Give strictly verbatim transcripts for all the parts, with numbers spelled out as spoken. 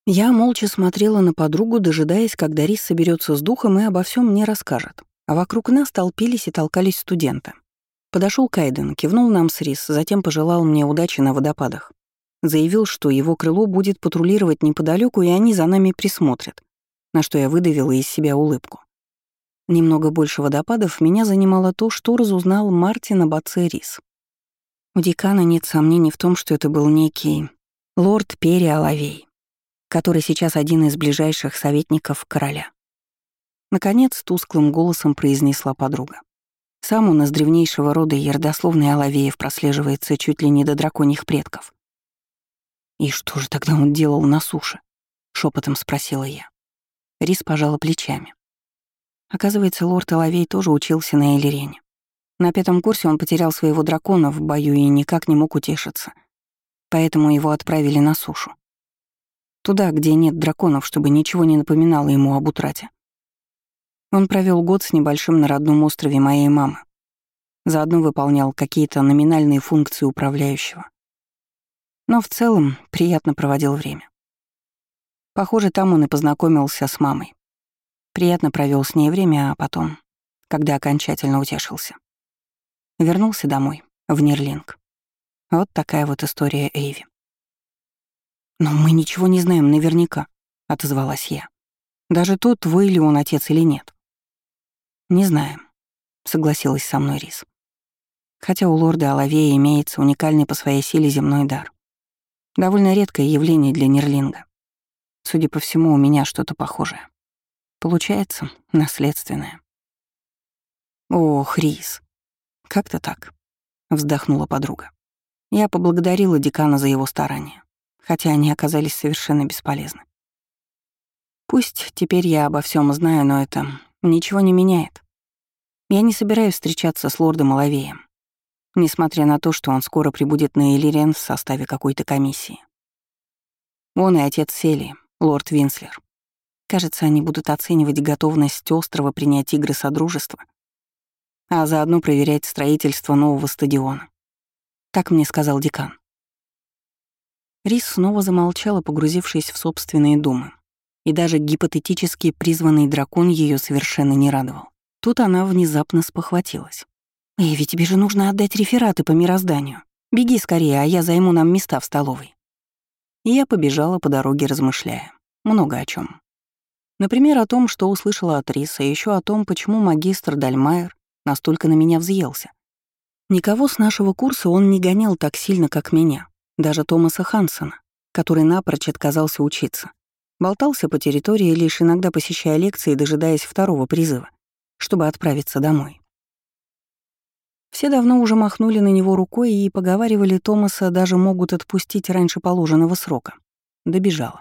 Я молча смотрела на подругу, дожидаясь, когда Рис соберется с духом и обо всем мне расскажет. А вокруг нас толпились и толкались студенты. Подошел Кайден, кивнул нам с Рис, затем пожелал мне удачи на водопадах. Заявил, что его крыло будет патрулировать неподалеку, и они за нами присмотрят, на что я выдавила из себя улыбку. Немного больше водопадов меня занимало то, что разузнал Мартин об отце Рис. У декана нет сомнений в том, что это был некий лорд Перри Оловей, который сейчас один из ближайших советников короля. Наконец, тусклым голосом произнесла подруга. Сам он из древнейшего рода, и родословный Оловеев прослеживается чуть ли не до драконьих предков. «И что же тогда он делал на суше?» — шепотом спросила я. Рис пожала плечами. Оказывается, лорд Оловей тоже учился на Элирене. На пятом курсе он потерял своего дракона в бою и никак не мог утешиться. Поэтому его отправили на сушу. Туда, где нет драконов, чтобы ничего не напоминало ему об утрате. Он провел год с небольшим на родном острове моей мамы. Заодно выполнял какие-то номинальные функции управляющего. Но в целом приятно проводил время. Похоже, там он и познакомился с мамой. Приятно провел с ней время, а потом, когда окончательно утешился, вернулся домой, в Нирлинг. Вот такая вот история Эйви. «Но мы ничего не знаем наверняка», — отозвалась я. «Даже тот, твой ли он отец или нет». «Не знаем», — согласилась со мной Рис. Хотя у лорда Оловея имеется уникальный по своей силе земной дар. Довольно редкое явление для Нирлинга. Судя по всему, у меня что-то похожее. Получается, наследственное. «Ох, Рис, как-то так», — вздохнула подруга. Я поблагодарила декана за его старания, хотя они оказались совершенно бесполезны. Пусть теперь я обо всем знаю, но это ничего не меняет. Я не собираюсь встречаться с лордом Оловеем, несмотря на то, что он скоро прибудет на Элирен в составе какой-то комиссии. Он и отец Селии, лорд Винслер. Кажется, они будут оценивать готовность острова принять игры Содружества, а заодно проверять строительство нового стадиона. Так мне сказал декан. Рис снова замолчала, погрузившись в собственные думы. И даже гипотетически призванный дракон ее совершенно не радовал. Тут она внезапно спохватилась. «Эви, тебе же нужно отдать рефераты по мирозданию. Беги скорее, а я займу нам места в столовой». И я побежала по дороге, размышляя. Много о чем. Например, о том, что услышала от Риса, и еще о том, почему магистр Дальмайер настолько на меня взъелся. Никого с нашего курса он не гонял так сильно, как меня. Даже Томаса Хансена, который напрочь отказался учиться. Болтался по территории, лишь иногда посещая лекции, дожидаясь второго призыва, чтобы отправиться домой. Все давно уже махнули на него рукой и поговаривали, Томаса даже могут отпустить раньше положенного срока. Добежала.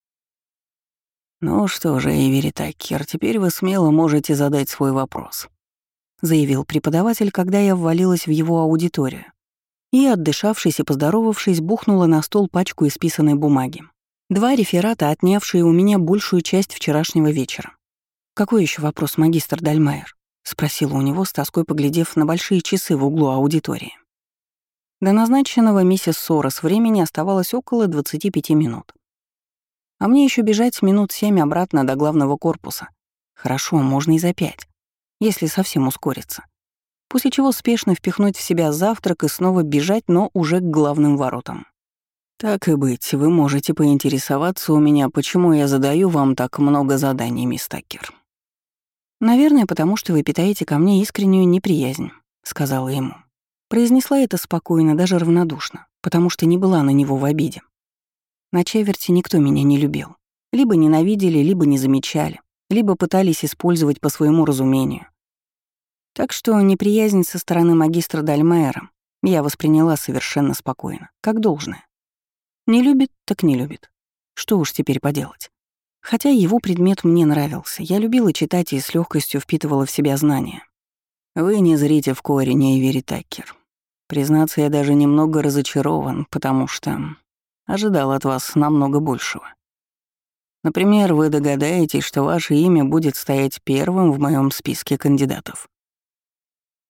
«Ну что же, Эйвери Таккер, теперь вы смело можете задать свой вопрос», — заявил преподаватель, когда я ввалилась в его аудиторию. И, отдышавшись и поздоровавшись, бухнула на стол пачку исписанной бумаги. Два реферата, отнявшие у меня большую часть вчерашнего вечера. «Какой еще вопрос, магистр Дальмайер?» — спросила у него, с тоской поглядев на большие часы в углу аудитории. До назначенного миссис Сорос времени оставалось около двадцати пяти минут. А мне еще бежать минут семь обратно до главного корпуса. Хорошо, можно и за пять, если совсем ускориться. После чего спешно впихнуть в себя завтрак и снова бежать, но уже к главным воротам. «Так и быть, вы можете поинтересоваться у меня, почему я задаю вам так много заданий, мисс Таккер». «Наверное, потому что вы питаете ко мне искреннюю неприязнь», — сказала ему. Произнесла это спокойно, даже равнодушно, потому что не была на него в обиде. На Чеверти никто меня не любил. Либо ненавидели, либо не замечали, либо пытались использовать по своему разумению. Так что неприязнь со стороны магистра Дальмайера я восприняла совершенно спокойно, как должное. Не любит, так не любит. Что уж теперь поделать. Хотя его предмет мне нравился, я любила читать и с легкостью впитывала в себя знания. Вы не зрите в корень, Эйвери Таккер. Признаться, я даже немного разочарован, потому что ожидал от вас намного большего. Например, вы догадаетесь, что ваше имя будет стоять первым в моем списке кандидатов.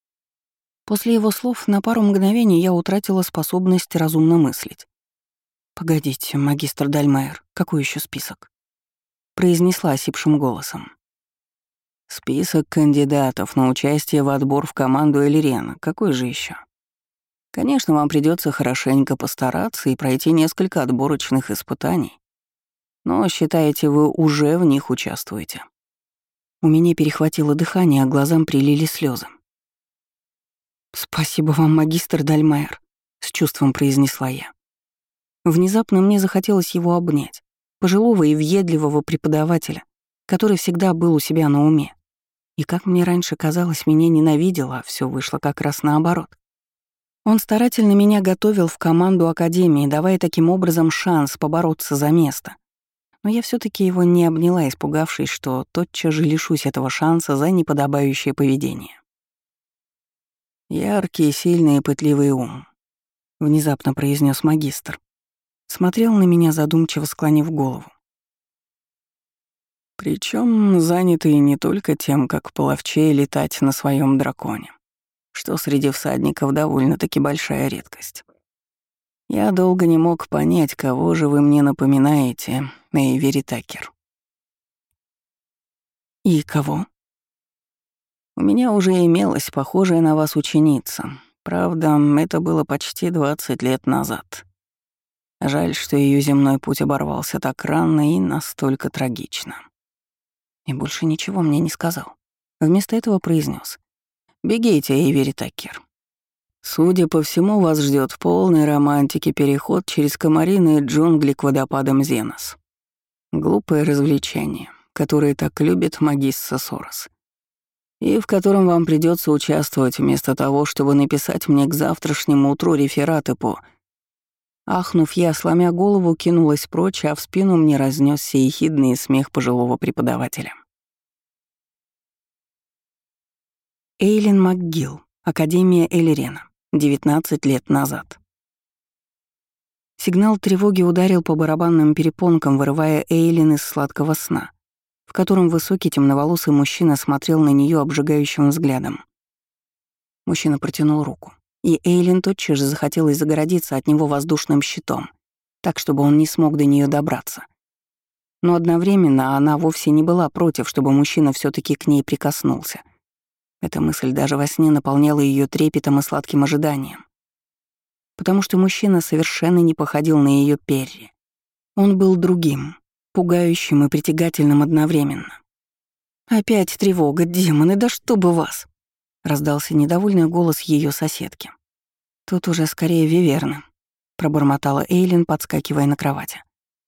После его слов на пару мгновений я утратила способность разумно мыслить. «Погодите, магистр Дальмайер, какой еще список?» Произнесла осипшим голосом. «Список кандидатов на участие в отбор в команду Элирена. Какой же еще? Конечно, вам придется хорошенько постараться и пройти несколько отборочных испытаний. Но, считаете, вы уже в них участвуете?» У меня перехватило дыхание, а глазам прилили слезы. «Спасибо вам, магистр Дальмайер», — с чувством произнесла я. Внезапно мне захотелось его обнять, пожилого и въедливого преподавателя, который всегда был у себя на уме. И как мне раньше казалось, меня ненавидел, а всё вышло как раз наоборот. Он старательно меня готовил в команду академии, давая таким образом шанс побороться за место. Но я всё таки его не обняла, испугавшись, что тотчас же лишусь этого шанса за неподобающее поведение. «Яркий, сильный и пытливый ум», — внезапно произнес магистр. Смотрел на меня, задумчиво склонив голову. Причем занятый не только тем, как половчее летать на своем драконе, что среди всадников довольно-таки большая редкость. Я долго не мог понять, кого же вы мне напоминаете, Эйвери Такер. И кого? У меня уже имелась похожая на вас ученица. Правда, это было почти двадцать лет назад. Жаль, что ее земной путь оборвался так рано и настолько трагично. И больше ничего мне не сказал. Вместо этого произнес: «Бегите, Эйвери Такер. Судя по всему, вас ждет в полной романтике переход через комариные джунгли к водопадам Зенос. Глупое развлечение, которое так любит магисса Сорос. И в котором вам придется участвовать вместо того, чтобы написать мне к завтрашнему утру рефераты по...» Ахнув, я, сломя голову, кинулась прочь, а в спину мне разнесся ехидный смех пожилого преподавателя. Эйлин МакГилл, Академия Элирена, девятнадцать лет назад. Сигнал тревоги ударил по барабанным перепонкам, вырывая Эйлин из сладкого сна, в котором высокий темноволосый мужчина смотрел на нее обжигающим взглядом. Мужчина протянул руку, и Эйлин тотчас же захотелось загородиться от него воздушным щитом, так, чтобы он не смог до нее добраться. Но одновременно она вовсе не была против, чтобы мужчина все таки к ней прикоснулся. Эта мысль даже во сне наполняла ее трепетом и сладким ожиданием. Потому что мужчина совершенно не походил на ее Перри. Он был другим, пугающим и притягательным одновременно. «Опять тревога, демоны, да чтобы вас!» — раздался недовольный голос ее соседки. «Тут уже скорее виверны», — пробормотала Эйлин, подскакивая на кровати.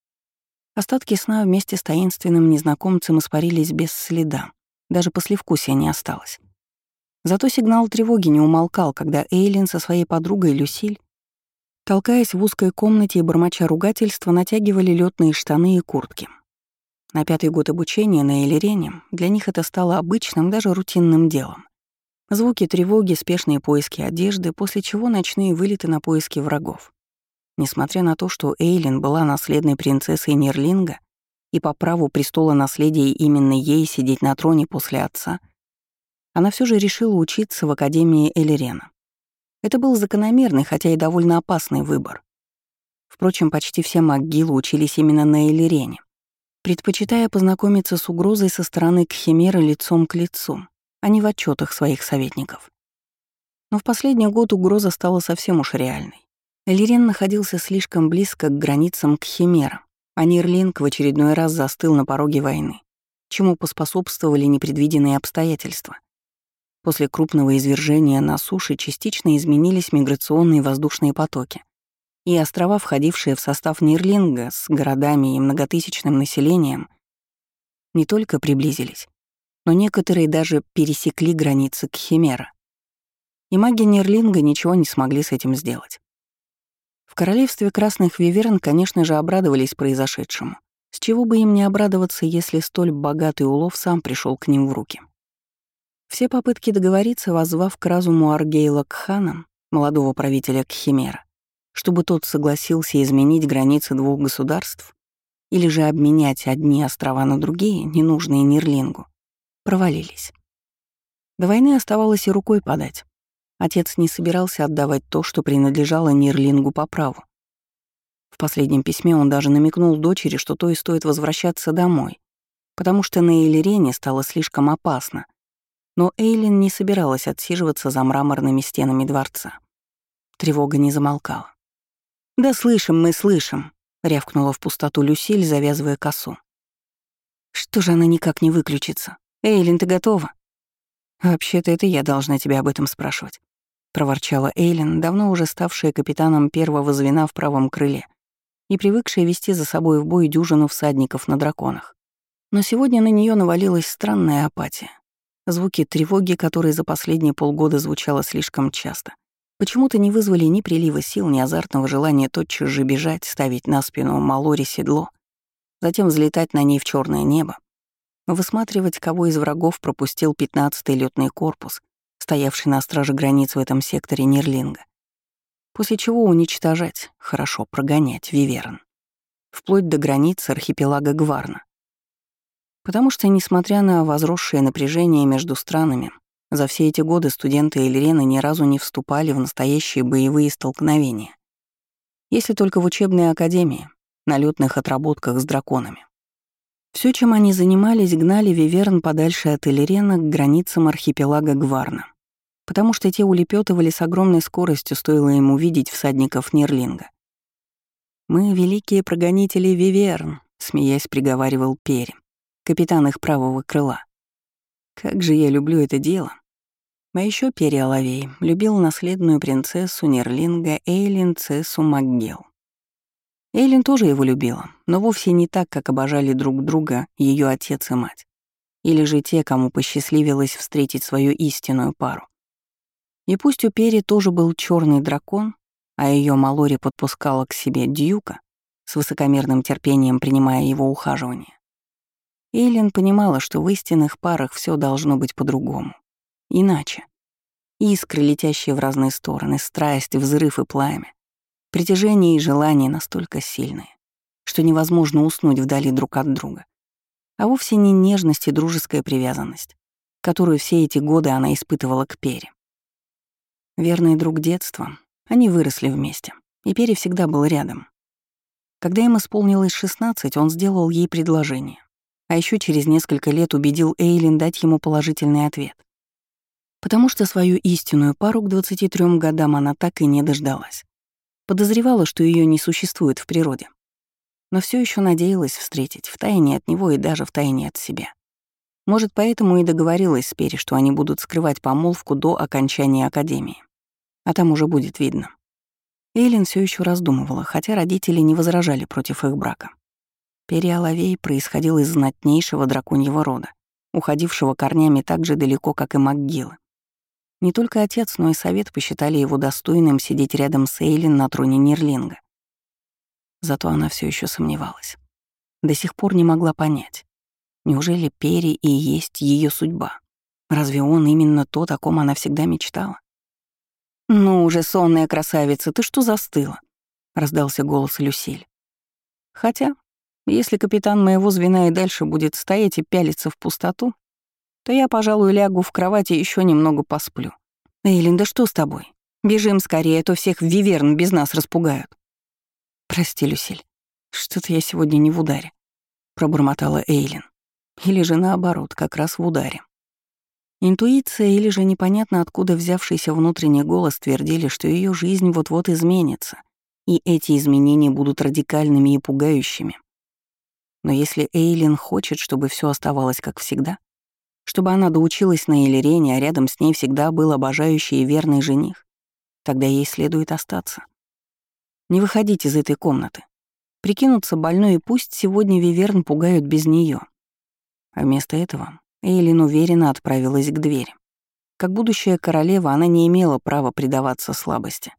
Остатки сна вместе с таинственным незнакомцем испарились без следа, даже послевкусия не осталось. Зато сигнал тревоги не умолкал, когда Эйлин со своей подругой Люсиль, толкаясь в узкой комнате и бормоча ругательства, натягивали лётные штаны и куртки. На пятый год обучения на Элирене для них это стало обычным, даже рутинным делом. Звуки тревоги, спешные поиски одежды, после чего ночные вылеты на поиски врагов. Несмотря на то, что Эйлин была наследной принцессой Нерлинга, и по праву престола наследия именно ей сидеть на троне после отца, она все же решила учиться в Академии Элирена. Это был закономерный, хотя и довольно опасный выбор. Впрочем, почти все МакГиллы учились именно на Элирене, предпочитая познакомиться с угрозой со стороны Кхимеры лицом к лицу, а не в отчетах своих советников. Но в последний год угроза стала совсем уж реальной. Элирен находился слишком близко к границам Кхимера, а Нерлинг в очередной раз застыл на пороге войны, чему поспособствовали непредвиденные обстоятельства. После крупного извержения на суше частично изменились миграционные воздушные потоки, и острова, входившие в состав Нерлинга с городами и многотысячным населением, не только приблизились, но некоторые даже пересекли границы Кхимера. И маги Нерлинга ничего не смогли с этим сделать. В королевстве Красных Виверн, конечно же, обрадовались произошедшему. С чего бы им не обрадоваться, если столь богатый улов сам пришел к ним в руки. Все попытки договориться, воззвав к разуму Аргейла Кхана, молодого правителя Кхимера, чтобы тот согласился изменить границы двух государств или же обменять одни острова на другие, ненужные Нерлингу, провалились. До войны оставалось и рукой подать. Отец не собирался отдавать то, что принадлежало Нерлингу по праву. В последнем письме он даже намекнул дочери, что той стоит возвращаться домой, потому что на Эйлерене стало слишком опасно. Но Эйлин не собиралась отсиживаться за мраморными стенами дворца. Тревога не замолкала. «Да слышим мы, слышим», — рявкнула в пустоту Люсиль, завязывая косу. «Что же она никак не выключится? Эйлин, ты готова?» «Вообще-то это я должна тебя об этом спрашивать», — проворчала Эйлин, давно уже ставшая капитаном первого звена в правом крыле и привыкшая вести за собой в бой дюжину всадников на драконах. Но сегодня на нее навалилась странная апатия. Звуки тревоги, которые за последние полгода звучало слишком часто, почему-то не вызвали ни прилива сил, ни азартного желания тотчас же бежать, ставить на спину Малори седло, затем взлетать на ней в черное небо, высматривать, кого из врагов пропустил пятнадцатый лётный корпус, стоявший на страже границ в этом секторе Нирлинга, после чего уничтожать, хорошо прогонять Виверн, вплоть до границы архипелага Гварна. Потому что, несмотря на возросшее напряжение между странами, за все эти годы студенты Эльрены ни разу не вступали в настоящие боевые столкновения, если только в учебной академии, на лётных отработках с драконами. Все, чем они занимались, гнали Виверн подальше от Эльрена к границам архипелага Гварна, потому что те улепетывали с огромной скоростью, стоило им увидеть всадников Нирлинга. «Мы — великие прогонители Виверн», — смеясь приговаривал Пери, капитан их правого крыла. «Как же я люблю это дело!» А еще Пери Оловей любил наследную принцессу Нирлинга Эйлин Цессу Макгел. Эйлин тоже его любила, но вовсе не так, как обожали друг друга ее отец и мать, или же те, кому посчастливилось встретить свою истинную пару. И пусть у Пери тоже был черный дракон, а ее Малори подпускала к себе Дьюка, с высокомерным терпением принимая его ухаживание, Эйлин понимала, что в истинных парах все должно быть по-другому. Иначе. Искры, летящие в разные стороны, страсть, взрыв и пламя, притяжение и желание настолько сильные, что невозможно уснуть вдали друг от друга. А вовсе не нежность и дружеская привязанность, которую все эти годы она испытывала к Пере. Верный друг детства, они выросли вместе, и Пере всегда был рядом. Когда им исполнилось шестнадцать, он сделал ей предложение, а еще через несколько лет убедил Эйлин дать ему положительный ответ. Потому что свою истинную пару к двадцати трём годам она так и не дождалась. Подозревала, что ее не существует в природе. Но все еще надеялась встретить, втайне от него и даже втайне от себя. Может, поэтому и договорилась с Перри, что они будут скрывать помолвку до окончания академии. А там уже будет видно. Эйлин все еще раздумывала, хотя родители не возражали против их брака. Перри Оловей происходил из знатнейшего драконьего рода, уходившего корнями так же далеко, как и Макгиллы. Не только отец, но и совет посчитали его достойным сидеть рядом с Эйлин на троне Нирлинга. Зато она все еще сомневалась. До сих пор не могла понять, неужели Перри и есть ее судьба? Разве он именно тот, о ком она всегда мечтала? «Ну уже, сонная красавица, ты что застыла?» — раздался голос Люсиль. «Хотя, если капитан моего звена и дальше будет стоять и пялиться в пустоту, то я, пожалуй, лягу в кровати и еще немного посплю. Эйлин, да что с тобой? Бежим скорее, а то всех Виверн без нас распугают». «Прости, Люсиль, что-то я сегодня не в ударе», — пробормотала Эйлин. Или же наоборот, как раз в ударе. Интуиция или же непонятно откуда взявшийся внутренний голос твердили, что ее жизнь вот-вот изменится, и эти изменения будут радикальными и пугающими. Но если Эйлин хочет, чтобы все оставалось как всегда, чтобы она доучилась на Эльрене, а рядом с ней всегда был обожающий и верный жених, тогда ей следует остаться. Не выходить из этой комнаты. Прикинуться больной, и пусть сегодня Виверн пугают без нее. А вместо этого Эйлин уверенно отправилась к двери. Как будущая королева, она не имела права предаваться слабости.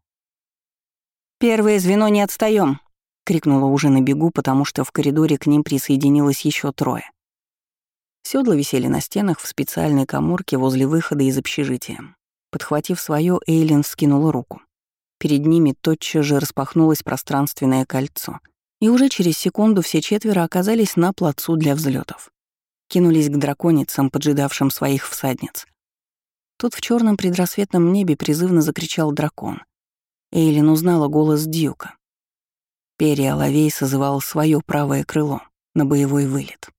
«Первое звено, не отстаём!» — крикнула уже на бегу, потому что в коридоре к ним присоединилось еще трое. Седла висели на стенах в специальной каморке возле выхода из общежития. Подхватив свое, Эйлин вскинула руку. Перед ними тотчас же распахнулось пространственное кольцо, и уже через секунду все четверо оказались на плацу для взлетов. Кинулись к драконицам, поджидавшим своих всадниц. Тут в черном предрассветном небе призывно закричал дракон. Эйлин узнала голос Дьюка. Перри Алавей созывал свое правое крыло на боевой вылет.